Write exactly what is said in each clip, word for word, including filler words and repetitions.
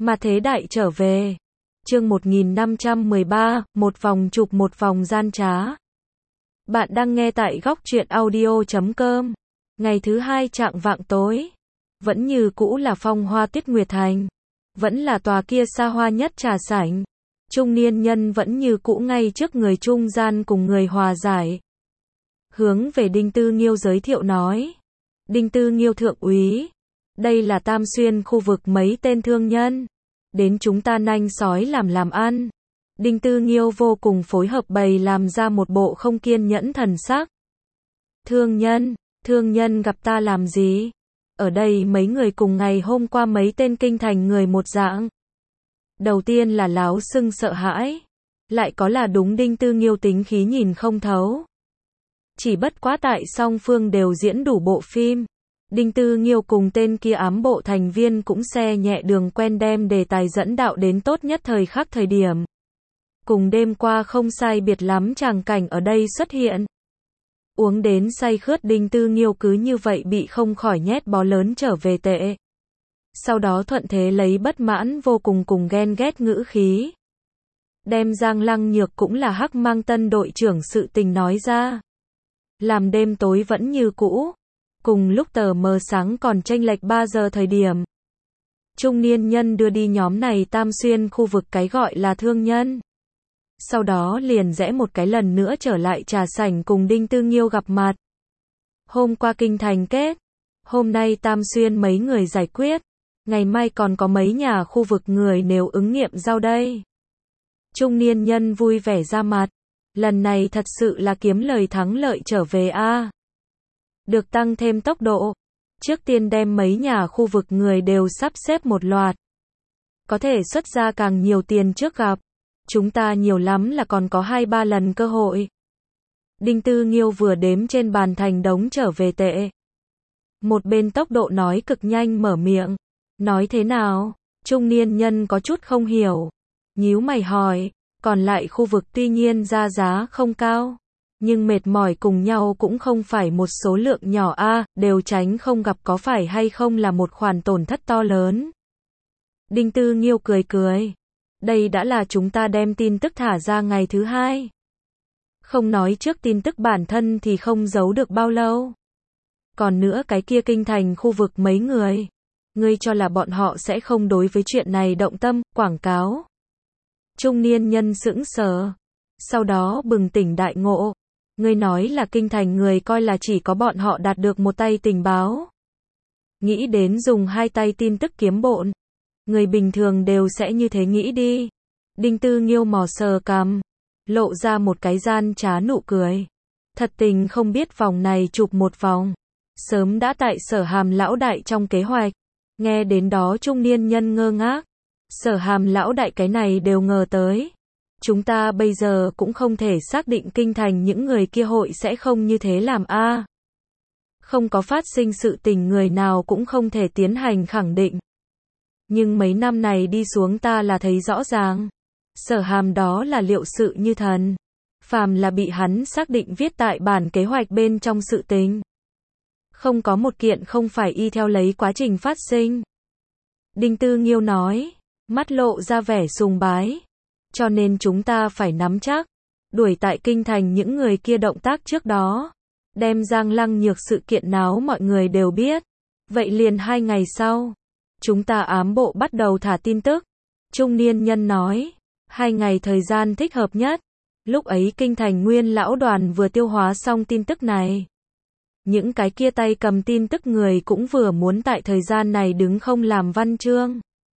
Mà thế đại trở về. Chương một nghìn năm trăm mười ba, một vòng chụp một vòng gian trá. Bạn đang nghe tại góc truyện audio chấm com. Ngày thứ hai chạng vạng tối. Vẫn như cũ là phong hoa Tuyết Nguyệt Thành. Vẫn là tòa kia xa hoa nhất trà sảnh. Trung niên nhân vẫn như cũ ngay trước người trung gian cùng người hòa giải. Hướng về Đinh Tư Nghiêu giới thiệu nói. Đinh Tư Nghiêu thượng úy. Đây là Tam Xuyên khu vực mấy tên thương nhân. Đến chúng ta nanh sói làm làm ăn. Đinh Tư Nghiêu vô cùng phối hợp bày làm ra một bộ không kiên nhẫn thần sắc. Thương nhân, thương nhân gặp ta làm gì? Ở đây mấy người cùng ngày hôm qua mấy tên kinh thành người một dạng. Đầu tiên là láo xưng sợ hãi. Lại có là đúng Đinh Tư Nghiêu tính khí nhìn không thấu. Chỉ bất quá tại song phương đều diễn đủ bộ phim. Đinh Tư Nghiêu cùng tên kia ám bộ thành viên cũng xe nhẹ đường quen đem đề tài dẫn đạo đến tốt nhất thời khắc thời điểm. Cùng đêm qua không sai biệt lắm tràng cảnh ở đây xuất hiện. Uống đến say khướt Đinh Tư Nghiêu cứ như vậy bị không khỏi nhét bó lớn trở về tệ. Sau đó thuận thế lấy bất mãn vô cùng cùng ghen ghét ngữ khí. Đem Giang Lăng Nhược cũng là Hắc Mang tân đội trưởng sự tình nói ra. Làm đêm tối vẫn như cũ. Cùng lúc tờ mờ sáng còn chênh lệch ba giờ thời điểm. Trung niên nhân đưa đi nhóm này Tam Xuyên khu vực cái gọi là thương nhân. Sau đó liền rẽ một cái lần nữa trở lại trà sảnh cùng Đinh Tư Nghiêu gặp mặt. Hôm qua kinh thành kết. Hôm nay Tam Xuyên mấy người giải quyết. Ngày mai còn có mấy nhà khu vực người nếu ứng nghiệm giao đây. Trung niên nhân vui vẻ ra mặt. Lần này thật sự là kiếm lời thắng lợi trở về a. À. Được tăng thêm tốc độ. Trước tiên đem mấy nhà khu vực người đều sắp xếp một loạt. Có thể xuất ra càng nhiều tiền trước gặp. Chúng ta nhiều lắm là còn có hai ba lần cơ hội. Đinh Tư Nghiêu vừa đếm trên bàn thành đống trở về tệ. Một bên tốc độ nói cực nhanh mở miệng. Nói thế nào? Trung niên nhân có chút không hiểu. Nhíu mày hỏi. Còn lại khu vực tuy nhiên ra giá không cao. Nhưng mệt mỏi cùng nhau cũng không phải một số lượng nhỏ a, à, đều tránh không gặp có phải hay không là một khoản tổn thất to lớn. Đinh Tư Nghiêu cười cười. Đây đã là chúng ta đem tin tức thả ra ngày thứ hai. Không nói trước tin tức bản thân thì không giấu được bao lâu. Còn nữa cái kia kinh thành khu vực mấy người. Ngươi cho là bọn họ sẽ không đối với chuyện này động tâm, quảng cáo. Trung niên nhân sững sờ. Sau đó bừng tỉnh đại ngộ. Ngươi nói là kinh thành người coi là chỉ có bọn họ đạt được một tay tình báo. Nghĩ đến dùng hai tay tin tức kiếm bộn. Người bình thường đều sẽ như thế nghĩ đi. Đinh Tư Nghiêu mò sờ cằm. Lộ ra một cái gian trá nụ cười. Thật tình không biết vòng này chụp một vòng. Sớm đã tại Sở Hàm lão đại trong kế hoạch. Nghe đến đó trung niên nhân ngơ ngác. Sở Hàm lão đại cái này đều ngờ tới. Chúng ta bây giờ cũng không thể xác định kinh thành những người kia hội sẽ không như thế làm a. À. Không có phát sinh sự tình người nào cũng không thể tiến hành khẳng định. Nhưng mấy năm này đi xuống ta là thấy rõ ràng. Sở Hàm đó là liệu sự như thần. Phàm là bị hắn xác định viết tại bản kế hoạch bên trong sự tình. Không có một kiện không phải y theo lấy quá trình phát sinh. Đinh Tư Nghiêu nói, mắt lộ ra vẻ sùng bái. Cho nên chúng ta phải nắm chắc, đuổi tại kinh thành những người kia động tác trước đó. Đem Giang Lăng Nhược sự kiện náo mọi người đều biết. Vậy liền hai ngày sau, chúng ta ám bộ bắt đầu thả tin tức. Trung niên nhân nói, hai ngày thời gian thích hợp nhất. Lúc ấy kinh thành nguyên lão đoàn vừa tiêu hóa xong tin tức này. Những cái kia tay cầm tin tức người cũng vừa muốn tại thời gian này đứng không làm văn chương.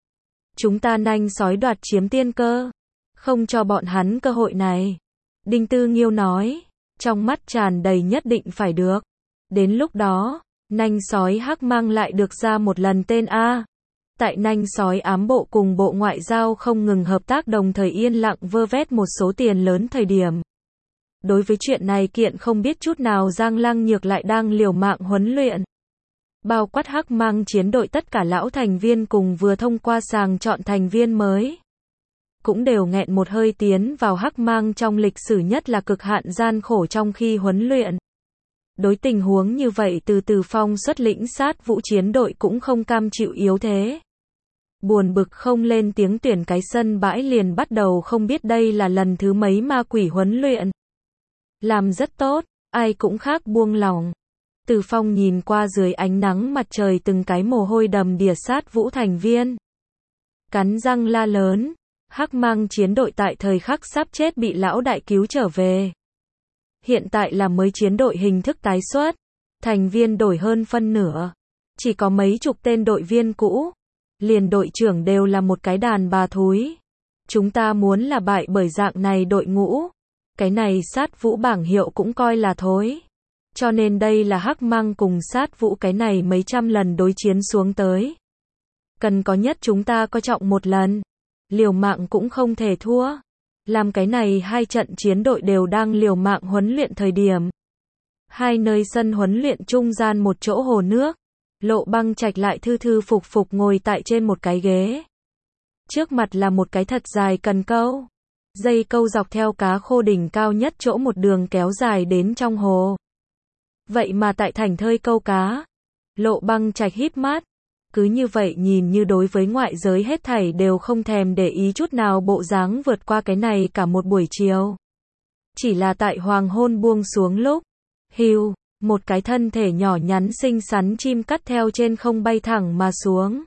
Chúng ta nanh sói đoạt chiếm tiên cơ. Không cho bọn hắn cơ hội này. Đinh Tư Nghiêu nói, trong mắt tràn đầy nhất định phải được. Đến lúc đó, nanh sói Hắc Mang lại được ra một lần tên A. Tại nanh sói ám bộ cùng bộ ngoại giao không ngừng hợp tác đồng thời yên lặng vơ vét một số tiền lớn thời điểm. Đối với chuyện này kiện không biết chút nào Giang Lăng Nhược lại đang liều mạng huấn luyện. Bao quát Hắc Mang chiến đội tất cả lão thành viên cùng vừa thông qua sàng chọn thành viên mới. Cũng đều nghẹn một hơi tiến vào Hắc Mang trong lịch sử nhất là cực hạn gian khổ trong khi huấn luyện. Đối tình huống như vậy từ Từ Phong xuất lĩnh sát vũ chiến đội cũng không cam chịu yếu thế. buồn bực không lên tiếng tuyển cái sân bãi liền bắt đầu không biết đây là lần thứ mấy ma quỷ huấn luyện. Làm rất tốt, ai cũng khác buông lòng. Từ Phong nhìn qua dưới ánh nắng mặt trời từng cái mồ hôi đầm đìa sát Vũ thành viên. Cắn răng la lớn, Hắc Mang chiến đội tại thời khắc sắp chết bị lão đại cứu trở về. Hiện tại là mới chiến đội hình thức tái xuất, thành viên đổi hơn phân nửa, chỉ có mấy chục tên đội viên cũ, liền đội trưởng đều là một cái đàn bà thúi. Chúng ta muốn là bại bởi dạng này đội ngũ, cái này sát Vũ bảng hiệu cũng coi là thối. Cho nên đây là Hắc Mang cùng sát Vũ cái này mấy trăm lần đối chiến xuống tới. Cần có nhất chúng ta coi trọng một lần, liều mạng cũng không thể thua. Làm cái này hai trận chiến đội đều đang liều mạng huấn luyện thời điểm. Hai nơi sân huấn luyện trung gian một chỗ hồ nước, Lộ Băng Trạch lại thư thư phục phục ngồi tại trên một cái ghế. Trước mặt là một cái thật dài cần câu. Dây câu dọc theo cá khô đỉnh cao nhất chỗ một đường kéo dài đến trong hồ. Vậy mà tại thành thơi câu cá, Lộ Băng Trạch híp mắt, cứ như vậy nhìn như đối với ngoại giới hết thảy đều không thèm để ý chút nào bộ dáng vượt qua cái này cả một buổi chiều. Chỉ là tại hoàng hôn buông xuống lúc, hiu, một cái thân thể nhỏ nhắn xinh xắn chim cắt theo trên không bay thẳng mà xuống.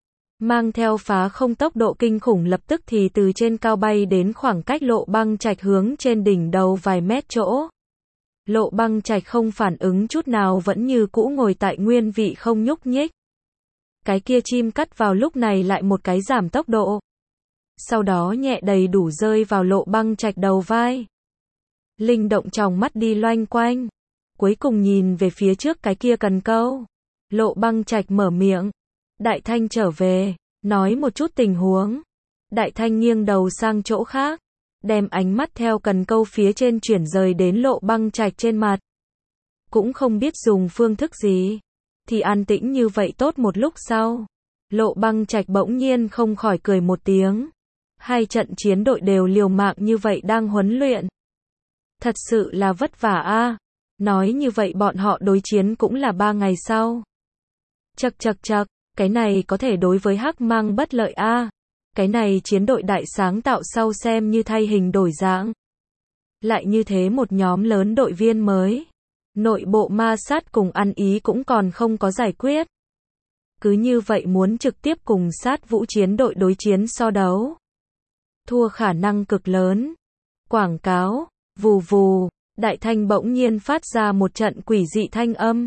Mang theo phá không tốc độ kinh khủng lập tức thì từ trên cao bay đến khoảng cách Lộ Băng Trạch hướng trên đỉnh đầu vài mét chỗ. Lộ Băng Trạch không phản ứng chút nào vẫn như cũ ngồi tại nguyên vị không nhúc nhích. Cái kia chim cắt vào lúc này lại một cái giảm tốc độ. Sau đó nhẹ đầy đủ rơi vào Lộ Băng Trạch đầu vai. Linh động tròng mắt đi loanh quanh. Cuối cùng nhìn về phía trước cái kia cần câu. Lộ Băng Trạch mở miệng. Đại Thanh trở về, nói một chút tình huống. Đại Thanh nghiêng đầu sang chỗ khác, đem ánh mắt theo cần câu phía trên chuyển rời đến Lộ Băng Trạch trên mặt. Cũng không biết dùng phương thức gì, thì an tĩnh như vậy tốt một lúc sau. Lộ Băng Trạch bỗng nhiên không khỏi cười một tiếng. Hai trận chiến đội đều liều mạng như vậy đang huấn luyện. Thật sự là vất vả a. Nói như vậy bọn họ đối chiến cũng là ba ngày sau. Chậc chậc chậc, cái này có thể đối với Hắc Mang bất lợi a. Cái này chiến đội đại sáng tạo sau xem như thay hình đổi dạng. Lại như thế một nhóm lớn đội viên mới. Nội bộ ma sát cùng ăn ý cũng còn không có giải quyết. Cứ như vậy muốn trực tiếp cùng sát Vũ chiến đội đối chiến so đấu. Thua khả năng cực lớn. Quảng cáo, vù vù, Đại Thanh bỗng nhiên phát ra một trận quỷ dị thanh âm.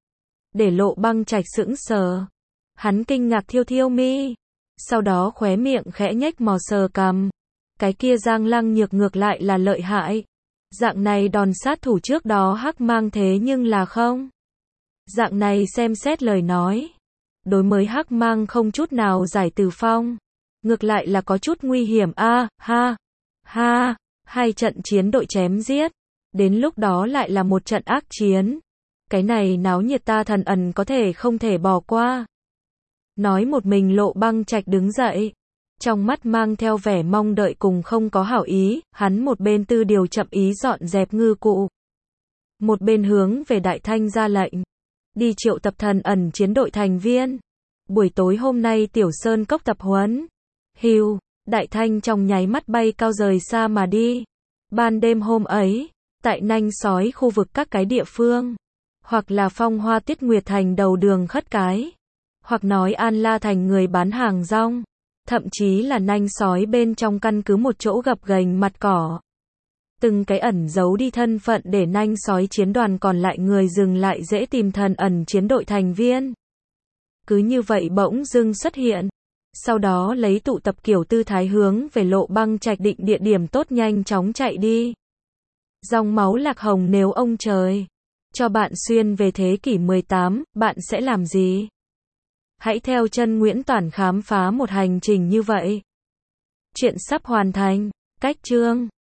Để Lộ Băng Trạch sững sờ. Hắn kinh ngạc thiêu thiêu mi. Sau đó khóe miệng khẽ nhếch mò sờ cằm. Cái kia Giang Lăng Nhược ngược lại là lợi hại. Dạng này đòn sát thủ trước đó Hắc Mang thế nhưng là không. Dạng này xem xét lời nói. Đối mới Hắc Mang không chút nào giải Từ Phong. Ngược lại là có chút nguy hiểm a à, ha, ha, hai trận chiến đội chém giết. Đến lúc đó lại là một trận ác chiến. Cái này náo nhiệt ta thần ẩn có thể không thể bỏ qua. Nói một mình Lộ Băng Trạch đứng dậy. Trong mắt mang theo vẻ mong đợi cùng không có hảo ý, hắn một bên tư điều chậm ý dọn dẹp ngư cụ. Một bên hướng về Đại Thanh ra lệnh. Đi triệu tập thần ẩn chiến đội thành viên. Buổi tối hôm nay Tiểu Sơn Cốc tập huấn. Hiu, Đại Thanh trong nháy mắt bay cao rời xa mà đi. Ban đêm hôm ấy, tại Nanh Sói khu vực các cái địa phương, hoặc là Phong Hoa Tiết Nguyệt thành đầu đường khất cái, hoặc nói An La thành người bán hàng rong, thậm chí là Nanh Sói bên trong căn cứ một chỗ gập ghềnh mặt cỏ. Từng cái ẩn giấu đi thân phận để Nanh Sói chiến đoàn còn lại người dừng lại dễ tìm thần ẩn chiến đội thành viên. Cứ như vậy bỗng dưng xuất hiện. Sau đó lấy tụ tập kiểu tư thái hướng về Lộ Băng Trạch định địa điểm tốt nhanh chóng chạy đi. Dòng máu lạc hồng nếu ông trời cho bạn xuyên về thế kỷ mười tám, bạn sẽ làm gì? Hãy theo chân Nguyễn Toản khám phá một hành trình như vậy. Chuyện sắp hoàn thành. Cách chương